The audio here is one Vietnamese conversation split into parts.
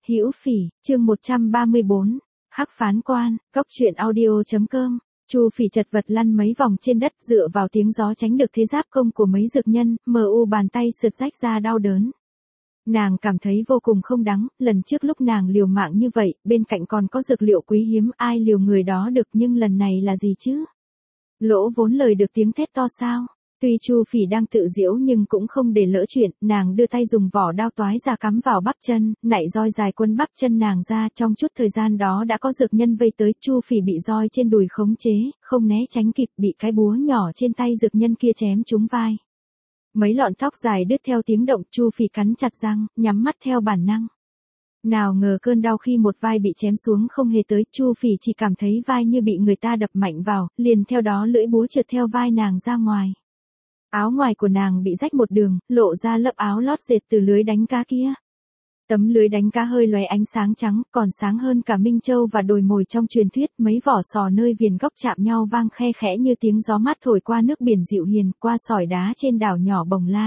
Hữu Phỉ, chương 134, Hắc Phán Quan, Góc truyện audio.com. Chu Phỉ chật vật lăn mấy vòng trên đất dựa vào tiếng gió tránh được thế giáp công của mấy dược nhân, bàn tay sượt rách ra đau đớn. Nàng cảm thấy vô cùng không đáng, lần trước lúc nàng liều mạng như vậy, bên cạnh còn có dược liệu quý hiếm, ai liều người đó được, nhưng lần này là gì chứ? Lỗ Vốn lời được tiếng thét to sao? Tuy Chu Phỉ đang tự giễu nhưng cũng không để lỡ chuyện, nàng đưa tay dùng vỏ đao toái ra cắm vào bắp chân, nạy roi dài quấn bắp chân nàng ra. Trong chút thời gian đó đã có dược nhân vây tới, Chu Phỉ bị roi trên đùi khống chế, không né tránh kịp, bị cái búa nhỏ trên tay dược nhân kia chém trúng vai. Mấy lọn tóc dài đứt theo tiếng động, Chu Phỉ cắn chặt răng, nhắm mắt theo bản năng. Nào ngờ cơn đau khi một vai bị chém xuống không hề tới, Chu Phỉ chỉ cảm thấy vai như bị người ta đập mạnh vào, liền theo đó lưỡi búa trượt theo vai nàng ra ngoài. Áo ngoài của nàng bị rách một đường, lộ ra lớp áo lót dệt từ lưới đánh cá kia. Tấm lưới đánh cá hơi lóe ánh sáng trắng, còn sáng hơn cả minh châu và đồi mồi trong truyền thuyết. Mấy vỏ sò nơi viền góc chạm nhau vang khe khẽ như tiếng gió mát thổi qua nước biển dịu hiền, qua sỏi đá trên đảo nhỏ Bồng Lai.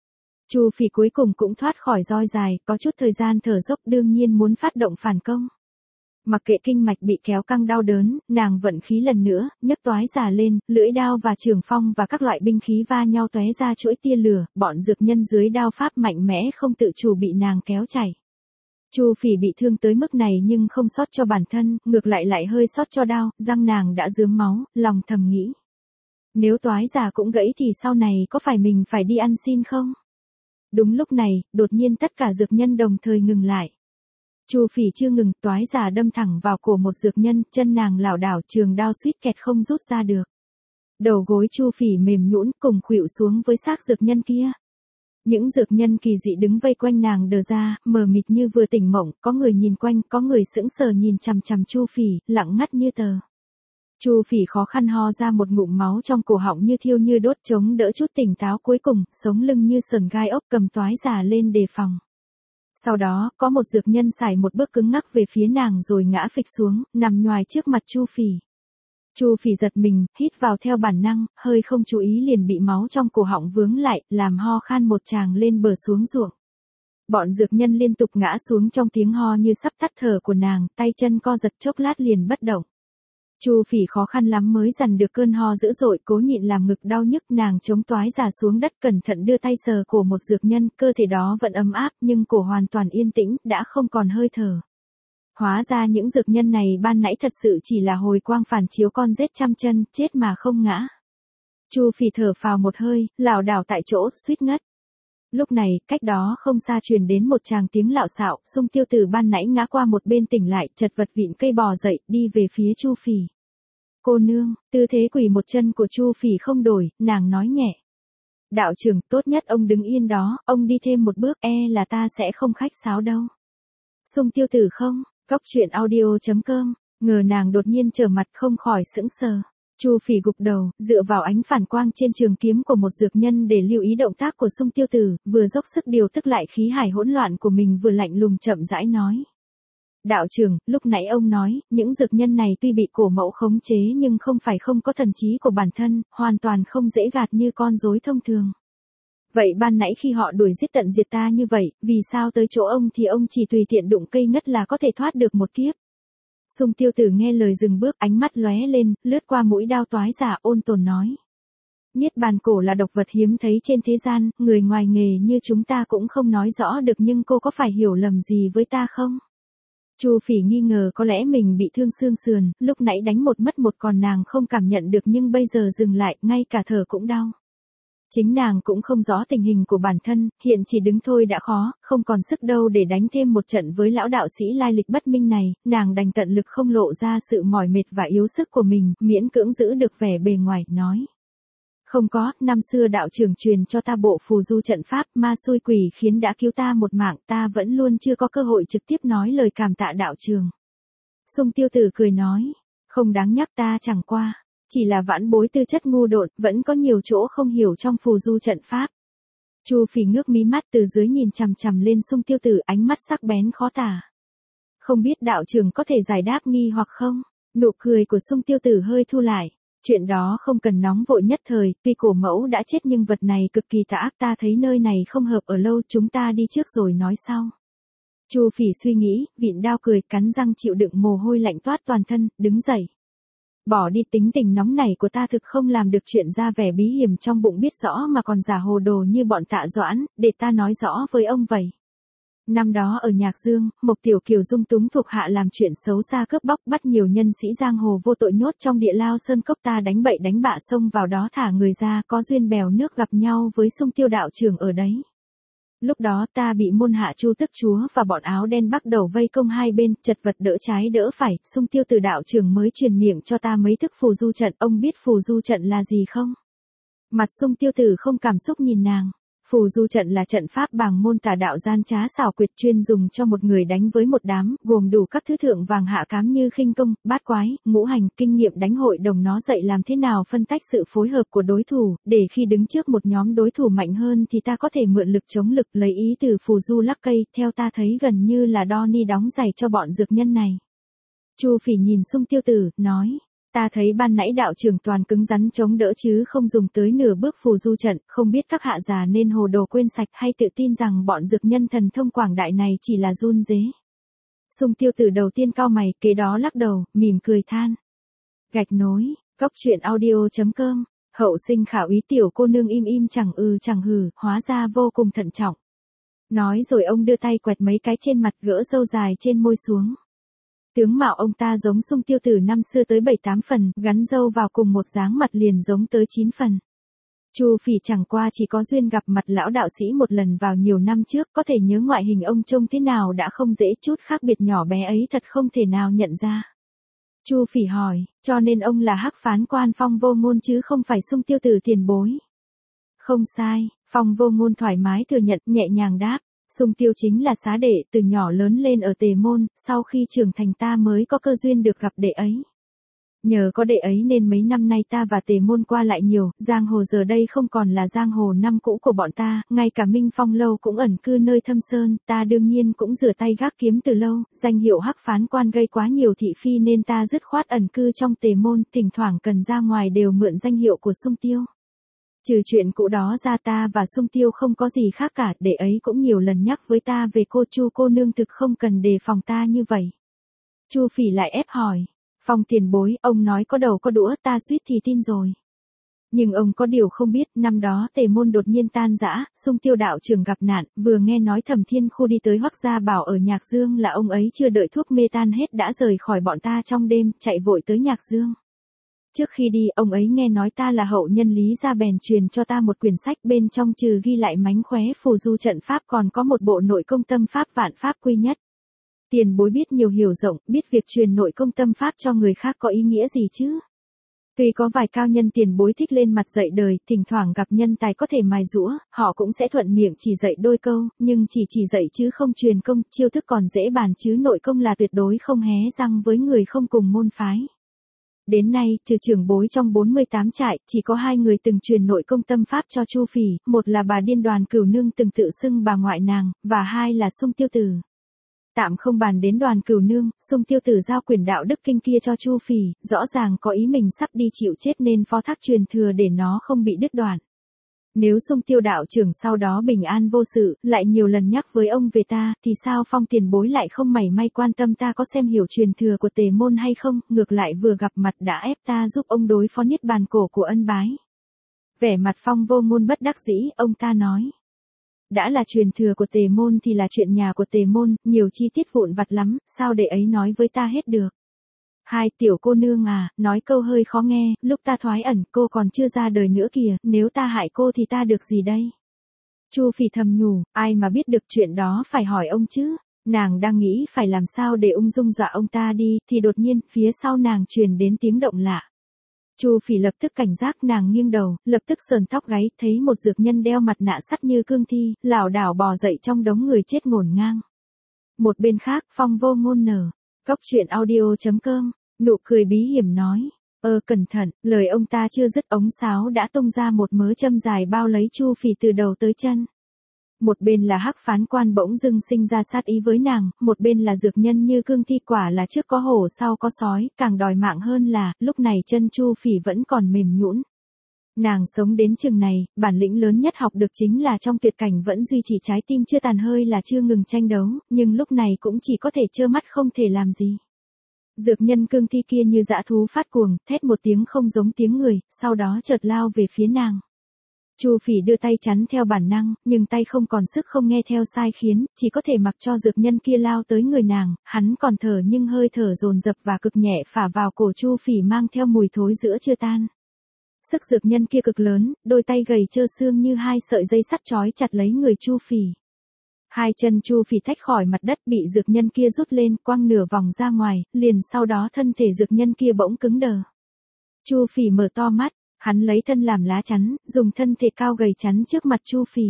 Chu Phỉ cuối cùng cũng thoát khỏi roi dài, có chút thời gian thở dốc, đương nhiên muốn phát động phản công. Mặc kệ kinh mạch bị kéo căng đau đớn, nàng vận khí lần nữa, nhấc toái giả lên, lưỡi đao và trường phong và các loại binh khí va nhau tóe ra chuỗi tia lửa, bọn dược nhân dưới đao pháp mạnh mẽ không tự chủ bị nàng kéo chảy. Chu Phỉ bị thương tới mức này nhưng không sót cho bản thân, ngược lại hơi sót cho đao, răng nàng đã rướm máu, lòng thầm nghĩ. Nếu toái giả cũng gãy thì sau này có phải mình phải đi ăn xin không? Đúng lúc này, đột nhiên tất cả dược nhân đồng thời ngừng lại. Chu Phỉ chưa ngừng, toái giả đâm thẳng vào cổ một dược nhân, chân nàng lảo đảo, trường đao suýt kẹt không rút ra được. Đầu gối Chu Phỉ mềm nhũn cùng khuỵu xuống với xác dược nhân kia. Những dược nhân kỳ dị đứng vây quanh nàng đờ ra, mờ mịt như vừa tỉnh mộng, có người nhìn quanh, có người sững sờ nhìn chằm chằm Chu Phỉ, lặng ngắt như tờ. Chu Phỉ khó khăn ho ra một ngụm máu trong cổ họng như thiêu như đốt, chống đỡ chút tỉnh táo cuối cùng, sống lưng như sườn gai ốc, cầm toái giả lên đề phòng. Sau đó, có một dược nhân sải một bước cứng ngắc về phía nàng rồi ngã phịch xuống, nằm nhoài trước mặt Chu Phỉ. Chu Phỉ giật mình, hít vào theo bản năng, hơi không chú ý liền bị máu trong cổ họng vướng lại, làm ho khan một tràng lên bờ xuống ruộng. Bọn dược nhân liên tục ngã xuống trong tiếng ho như sắp tắt thở của nàng, tay chân co giật chốc lát liền bất động. Chu Phỉ khó khăn lắm mới dằn được cơn ho dữ dội, cố nhịn làm ngực đau nhức, nàng chống toái giả xuống đất cẩn thận đưa tay sờ cổ một dược nhân, cơ thể đó vẫn ấm áp nhưng cổ hoàn toàn yên tĩnh, đã không còn hơi thở. Hóa ra những dược nhân này ban nãy thật sự chỉ là hồi quang phản chiếu con rết trăm chân, chết mà không ngã. Chu Phỉ thở phào một hơi, lảo đảo tại chỗ, suýt ngất. Lúc này, cách đó không xa truyền đến một tràng tiếng lạo xạo, Sung Tiêu Tử ban nãy ngã qua một bên tỉnh lại, chật vật vịn cây bò dậy, đi về phía Chu Phỉ. Cô nương, tư thế quỳ một chân của Chu Phỉ không đổi, nàng nói nhẹ. Đạo trưởng, tốt nhất ông đứng yên đó, ông đi thêm một bước, là ta sẽ không khách sáo đâu. Sung Tiêu Tử không, Góc truyện audio.com, ngờ nàng đột nhiên trở mặt không khỏi sững sờ. Chu Phỉ gục đầu, dựa vào ánh phản quang trên trường kiếm của một dược nhân để lưu ý động tác của Sung Tiêu Tử, vừa dốc sức điều tức lại khí hải hỗn loạn của mình vừa lạnh lùng chậm rãi nói. Đạo trưởng, lúc nãy ông nói, những dược nhân này tuy bị cổ mẫu khống chế nhưng không phải không có thần trí của bản thân, hoàn toàn không dễ gạt như con rối thông thường. Vậy ban nãy khi họ đuổi giết tận diệt ta như vậy, vì sao tới chỗ ông thì ông chỉ tùy tiện đụng cây ngất là có thể thoát được một kiếp? Sung Tiêu Tử nghe lời dừng bước, ánh mắt lóe lên, lướt qua mũi đao toái giả, ôn tồn nói. Niết bàn cổ là độc vật hiếm thấy trên thế gian, người ngoài nghề như chúng ta cũng không nói rõ được, nhưng cô có phải hiểu lầm gì với ta không? Chu Phỉ nghi ngờ có lẽ mình bị thương xương sườn, lúc nãy đánh một mất một còn nàng không cảm nhận được nhưng bây giờ dừng lại, ngay cả thở cũng đau. Chính nàng cũng không rõ tình hình của bản thân, hiện chỉ đứng thôi đã khó, không còn sức đâu để đánh thêm một trận với lão đạo sĩ lai lịch bất minh này, nàng đành tận lực không lộ ra sự mỏi mệt và yếu sức của mình, miễn cưỡng giữ được vẻ bề ngoài, nói. Không có, năm xưa đạo trưởng truyền cho ta bộ phù du trận pháp, ma xui quỷ khiến đã cứu ta một mạng, ta vẫn luôn chưa có cơ hội trực tiếp nói lời cảm tạ đạo trưởng. Sung Tiêu Tử cười nói, không đáng nhắc, ta chẳng qua. Chỉ là vãn bối tư chất ngu độn, vẫn có nhiều chỗ không hiểu trong phù du trận pháp. Chu Phỉ ngước mí mắt từ dưới nhìn chằm chằm lên Sung Tiêu Tử, ánh mắt sắc bén khó tả. Không biết đạo trưởng có thể giải đáp nghi hoặc không? Nụ cười của Sung Tiêu Tử hơi thu lại. Chuyện đó không cần nóng vội nhất thời, tuy cổ mẫu đã chết nhưng vật này cực kỳ tà ác, ta thấy nơi này không hợp ở lâu, chúng ta đi trước rồi nói sau. Chu Phỉ suy nghĩ, vịn đao cười, cắn răng chịu đựng mồ hôi lạnh toát toàn thân, đứng dậy. Bỏ đi, tính tình nóng nảy của ta thực không làm được chuyện ra vẻ bí hiểm trong bụng biết rõ mà còn giả hồ đồ như bọn Tạ Doãn, để ta nói rõ với ông vậy. Năm đó ở Nhạc Dương, Mộc Tiểu Kiều dung túng thuộc hạ làm chuyện xấu xa cướp bóc, bắt nhiều nhân sĩ giang hồ vô tội nhốt trong địa lao sơn cốc, ta đánh bậy đánh bạ xông vào đó thả người ra, có duyên bèo nước gặp nhau với Sung Tiêu đạo trưởng ở đấy. Lúc đó ta bị môn hạ Chu Tức Chúa và bọn áo đen bắt đầu vây công hai bên, chật vật đỡ trái đỡ phải, Sung Tiêu Từ đạo trưởng mới truyền miệng cho ta mấy thức phù du trận, ông biết phù du trận là gì không? Mặt Sung Tiêu Tử không cảm xúc nhìn nàng. Phù du trận là trận pháp bàng môn tà đạo gian trá xảo quyệt chuyên dùng cho một người đánh với một đám, gồm đủ các thứ thượng vàng hạ cám như khinh công, bát quái, ngũ hành, kinh nghiệm đánh hội đồng nó dạy làm thế nào phân tách sự phối hợp của đối thủ, để khi đứng trước một nhóm đối thủ mạnh hơn thì ta có thể mượn lực chống lực, lấy ý từ phù du lắc cây, theo ta thấy gần như là đo ni đóng giày cho bọn dược nhân này. Chu Phỉ nhìn Sung Tiêu Tử, nói. Ta thấy ban nãy đạo trưởng toàn cứng rắn chống đỡ chứ không dùng tới nửa bước phù du trận, không biết các hạ già nên hồ đồ quên sạch hay tự tin rằng bọn dược nhân thần thông quảng đại này chỉ là run rế. Sung Tiêu Tử đầu tiên cau mày, kế đó lắc đầu, mỉm cười than. Gạch nối, góc truyện audio.com, hậu sinh khả úy tiểu cô nương im im chẳng chẳng hừ, hóa ra vô cùng thận trọng. Nói rồi ông đưa tay quẹt mấy cái trên mặt, gỡ râu dài trên môi xuống. Tướng mạo ông ta giống Sung Tiêu Tử năm xưa tới 7-8 phần, gắn râu vào cùng một dáng mặt liền giống tới 9 phần. Chu Phỉ chẳng qua chỉ có duyên gặp mặt lão đạo sĩ một lần vào nhiều năm trước, có thể nhớ ngoại hình ông trông thế nào đã không dễ, chút khác biệt nhỏ bé ấy thật không thể nào nhận ra. Chu Phỉ hỏi, cho nên ông là Hắc Phán Quan Phong Vô Ngôn chứ không phải Sung Tiêu Tử tiền bối. Không sai, Phong Vô Ngôn thoải mái thừa nhận, nhẹ nhàng đáp. Sung Tiêu chính là xá đệ, từ nhỏ lớn lên ở Tề Môn, sau khi trưởng thành ta mới có cơ duyên được gặp đệ ấy. Nhờ có đệ ấy nên mấy năm nay ta và Tề Môn qua lại nhiều, giang hồ giờ đây không còn là giang hồ năm cũ của bọn ta, ngay cả Minh Phong Lâu cũng ẩn cư nơi thâm sơn, ta đương nhiên cũng rửa tay gác kiếm từ lâu, danh hiệu Hắc Phán Quan gây quá nhiều thị phi nên ta dứt khoát ẩn cư trong Tề Môn, thỉnh thoảng cần ra ngoài đều mượn danh hiệu của Sung Tiêu. Trừ chuyện cũ đó ra ta và Sung Tiêu không có gì khác cả, đệ ấy cũng nhiều lần nhắc với ta về cô Chu cô nương, thực không cần đề phòng ta như vậy. Chu Phỉ lại ép hỏi, Phong tiền bối, ông nói có đầu có đũa, ta suýt thì tin rồi. Nhưng ông có điều không biết, năm đó Tề Môn đột nhiên tan rã, Sung Tiêu đạo trưởng gặp nạn, vừa nghe nói Thẩm Thiên Khu đi tới Hoắc Gia Bảo ở Nhạc Dương là ông ấy chưa đợi thuốc mê tan hết đã rời khỏi bọn ta trong đêm, chạy vội tới Nhạc Dương. Trước khi đi, ông ấy nghe nói ta là hậu nhân Lý gia bèn truyền cho ta một quyển sách, bên trong trừ ghi lại mánh khóe phù du trận pháp còn có một bộ nội công tâm pháp vạn pháp quy nhất. Tiền bối biết nhiều hiểu rộng, biết việc truyền nội công tâm pháp cho người khác có ý nghĩa gì chứ? Tuy có vài cao nhân tiền bối thích lên mặt dạy đời, thỉnh thoảng gặp nhân tài có thể mài giũa, họ cũng sẽ thuận miệng chỉ dạy đôi câu, nhưng chỉ dạy chứ không truyền công, chiêu thức còn dễ bàn chứ nội công là tuyệt đối không hé răng với người không cùng môn phái. Đến nay, trừ trưởng bối trong 48 trại, chỉ có 2 người từng truyền nội công tâm pháp cho Chu Phỉ, một là bà Điên Đoàn Cửu Nương từng tự xưng bà ngoại nàng, và 2 là Sung Tiêu Tử. Tạm không bàn đến Đoàn Cửu Nương, Sung Tiêu Tử giao quyển đạo đức kinh kia cho Chu Phỉ, rõ ràng có ý mình sắp đi chịu chết nên phó thác truyền thừa để nó không bị đứt đoạn. Nếu Sung Tiêu đạo trưởng sau đó bình an vô sự, lại nhiều lần nhắc với ông về ta, thì sao Phong tiền bối lại không mảy may quan tâm ta có xem hiểu truyền thừa của Tề Môn hay không, ngược lại vừa gặp mặt đã ép ta giúp ông đối phó niết bàn cổ của Ân Bái. Vẻ mặt Phong Vô Ngôn bất đắc dĩ, ông ta nói. Đã là truyền thừa của Tề Môn thì là chuyện nhà của Tề Môn, nhiều chi tiết vụn vặt lắm, sao để ấy nói với ta hết được. Hai tiểu cô nương à, nói câu hơi khó nghe, lúc ta thoái ẩn cô còn chưa ra đời nữa kìa, nếu ta hại cô thì ta được gì đây? Chu Phỉ thầm nhủ, ai mà biết được chuyện đó phải hỏi ông chứ. Nàng đang nghĩ phải làm sao để ung dung dọa ông ta đi, thì đột nhiên, phía sau nàng truyền đến tiếng động lạ. Chu Phỉ lập tức cảnh giác, nàng nghiêng đầu, lập tức sờn tóc gáy, thấy một dược nhân đeo mặt nạ sắt như cương thi, lảo đảo bò dậy trong đống người chết ngổn ngang. Một bên khác, Phong Vô Ngôn nở. Góc truyện audio.com, nụ cười bí hiểm nói. Cẩn thận, lời ông ta chưa dứt ống sáo đã tung ra một mớ châm dài bao lấy Chu Phỉ từ đầu tới chân. Một bên là Hắc Phán Quan bỗng dưng sinh ra sát ý với nàng, một bên là dược nhân như cương thi, quả là trước có hổ sau có sói, càng đòi mạng hơn là, lúc này chân Chu Phỉ vẫn còn mềm nhũn. Nàng sống đến chừng này, bản lĩnh lớn nhất học được chính là trong tuyệt cảnh vẫn duy trì trái tim chưa tàn hơi là chưa ngừng tranh đấu, nhưng lúc này cũng chỉ có thể trơ mắt không thể làm gì. Dược nhân cương thi kia như dã thú phát cuồng, thét một tiếng không giống tiếng người, sau đó chợt lao về phía nàng. Chu Phỉ đưa tay chắn theo bản năng, nhưng tay không còn sức không nghe theo sai khiến, chỉ có thể mặc cho dược nhân kia lao tới người nàng, hắn còn thở nhưng hơi thở dồn dập và cực nhẹ phả vào cổ Chu Phỉ mang theo mùi thối giữa chưa tan. Sức dược nhân kia cực lớn, đôi tay gầy trơ xương như hai sợi dây sắt trói chặt lấy người Chu Phỉ. Hai chân Chu Phỉ tách khỏi mặt đất bị dược nhân kia rút lên, quăng nửa vòng ra ngoài, liền sau đó thân thể dược nhân kia bỗng cứng đờ. Chu Phỉ mở to mắt, hắn lấy thân làm lá chắn, dùng thân thể cao gầy chắn trước mặt Chu Phỉ.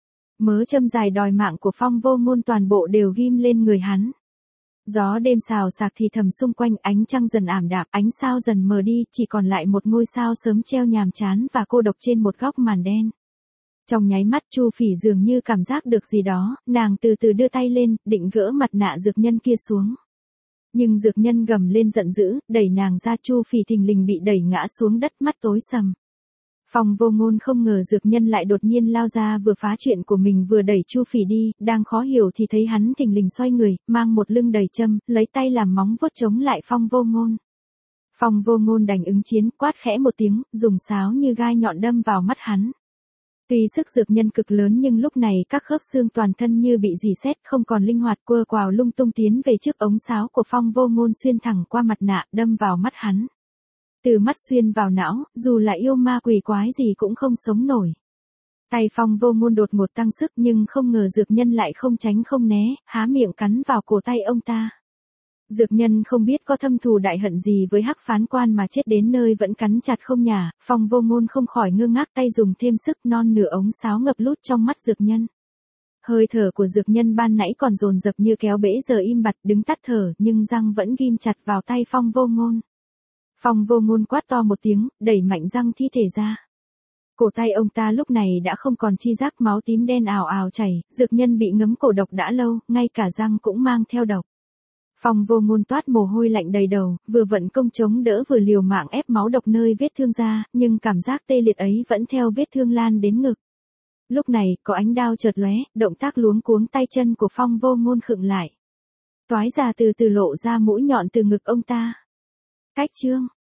Mớ châm dài đòi mạng của Phong Vô Ngôn toàn bộ đều ghim lên người hắn. Gió đêm xào xạc thì thầm xung quanh, ánh trăng dần ảm đạm, ánh sao dần mờ đi, chỉ còn lại một ngôi sao sớm treo nhàm chán và cô độc trên một góc màn đen. Trong nháy mắt Chu Phỉ dường như cảm giác được gì đó, nàng từ từ đưa tay lên, định gỡ mặt nạ dược nhân kia xuống. Nhưng dược nhân gầm lên giận dữ, đẩy nàng ra, Chu Phỉ thình lình bị đẩy ngã xuống đất, mắt tối sầm. Phong Vô Ngôn không ngờ dược nhân lại đột nhiên lao ra, vừa phá chuyện của mình vừa đẩy Chu Phỉ đi, đang khó hiểu thì thấy hắn thình lình xoay người, mang một lưng đầy châm, lấy tay làm móng vuốt chống lại Phong Vô Ngôn. Phong Vô Ngôn đành ứng chiến, quát khẽ một tiếng, dùng sáo như gai nhọn đâm vào mắt hắn. Tuy sức dược nhân cực lớn nhưng lúc này các khớp xương toàn thân như bị rỉ sét, không còn linh hoạt, quơ quào lung tung tiến về trước, ống sáo của Phong Vô Ngôn xuyên thẳng qua mặt nạ, đâm vào mắt hắn. Từ mắt xuyên vào não, dù là yêu ma quỷ quái gì cũng không sống nổi. Tay Phong Vô Ngôn đột ngột tăng sức nhưng không ngờ dược nhân lại không tránh không né, há miệng cắn vào cổ tay ông ta. Dược nhân không biết có thâm thù đại hận gì với Hắc Phán Quan mà chết đến nơi vẫn cắn chặt không nhả, Phong Vô Ngôn không khỏi ngơ ngác, tay dùng thêm sức, non nửa ống sáo ngập lút trong mắt dược nhân. Hơi thở của dược nhân ban nãy còn dồn dập như kéo bể giờ im bặt, đứng tắt thở, nhưng răng vẫn ghim chặt vào tay Phong Vô Ngôn. Phong Vô Ngôn quát to một tiếng, đẩy mạnh răng thi thể ra. Cổ tay ông ta lúc này đã không còn chi giác, máu tím đen ào ào chảy, dược nhân bị ngấm cổ độc đã lâu, ngay cả răng cũng mang theo độc. Phong Vô Ngôn toát mồ hôi lạnh đầy đầu, vừa vận công chống đỡ vừa liều mạng ép máu độc nơi vết thương ra, nhưng cảm giác tê liệt ấy vẫn theo vết thương lan đến ngực. Lúc này, có ánh đao chợt lóe, động tác luống cuống tay chân của Phong Vô Ngôn khựng lại. Toái ra từ từ lộ ra mũi nhọn từ ngực ông ta. Cách chương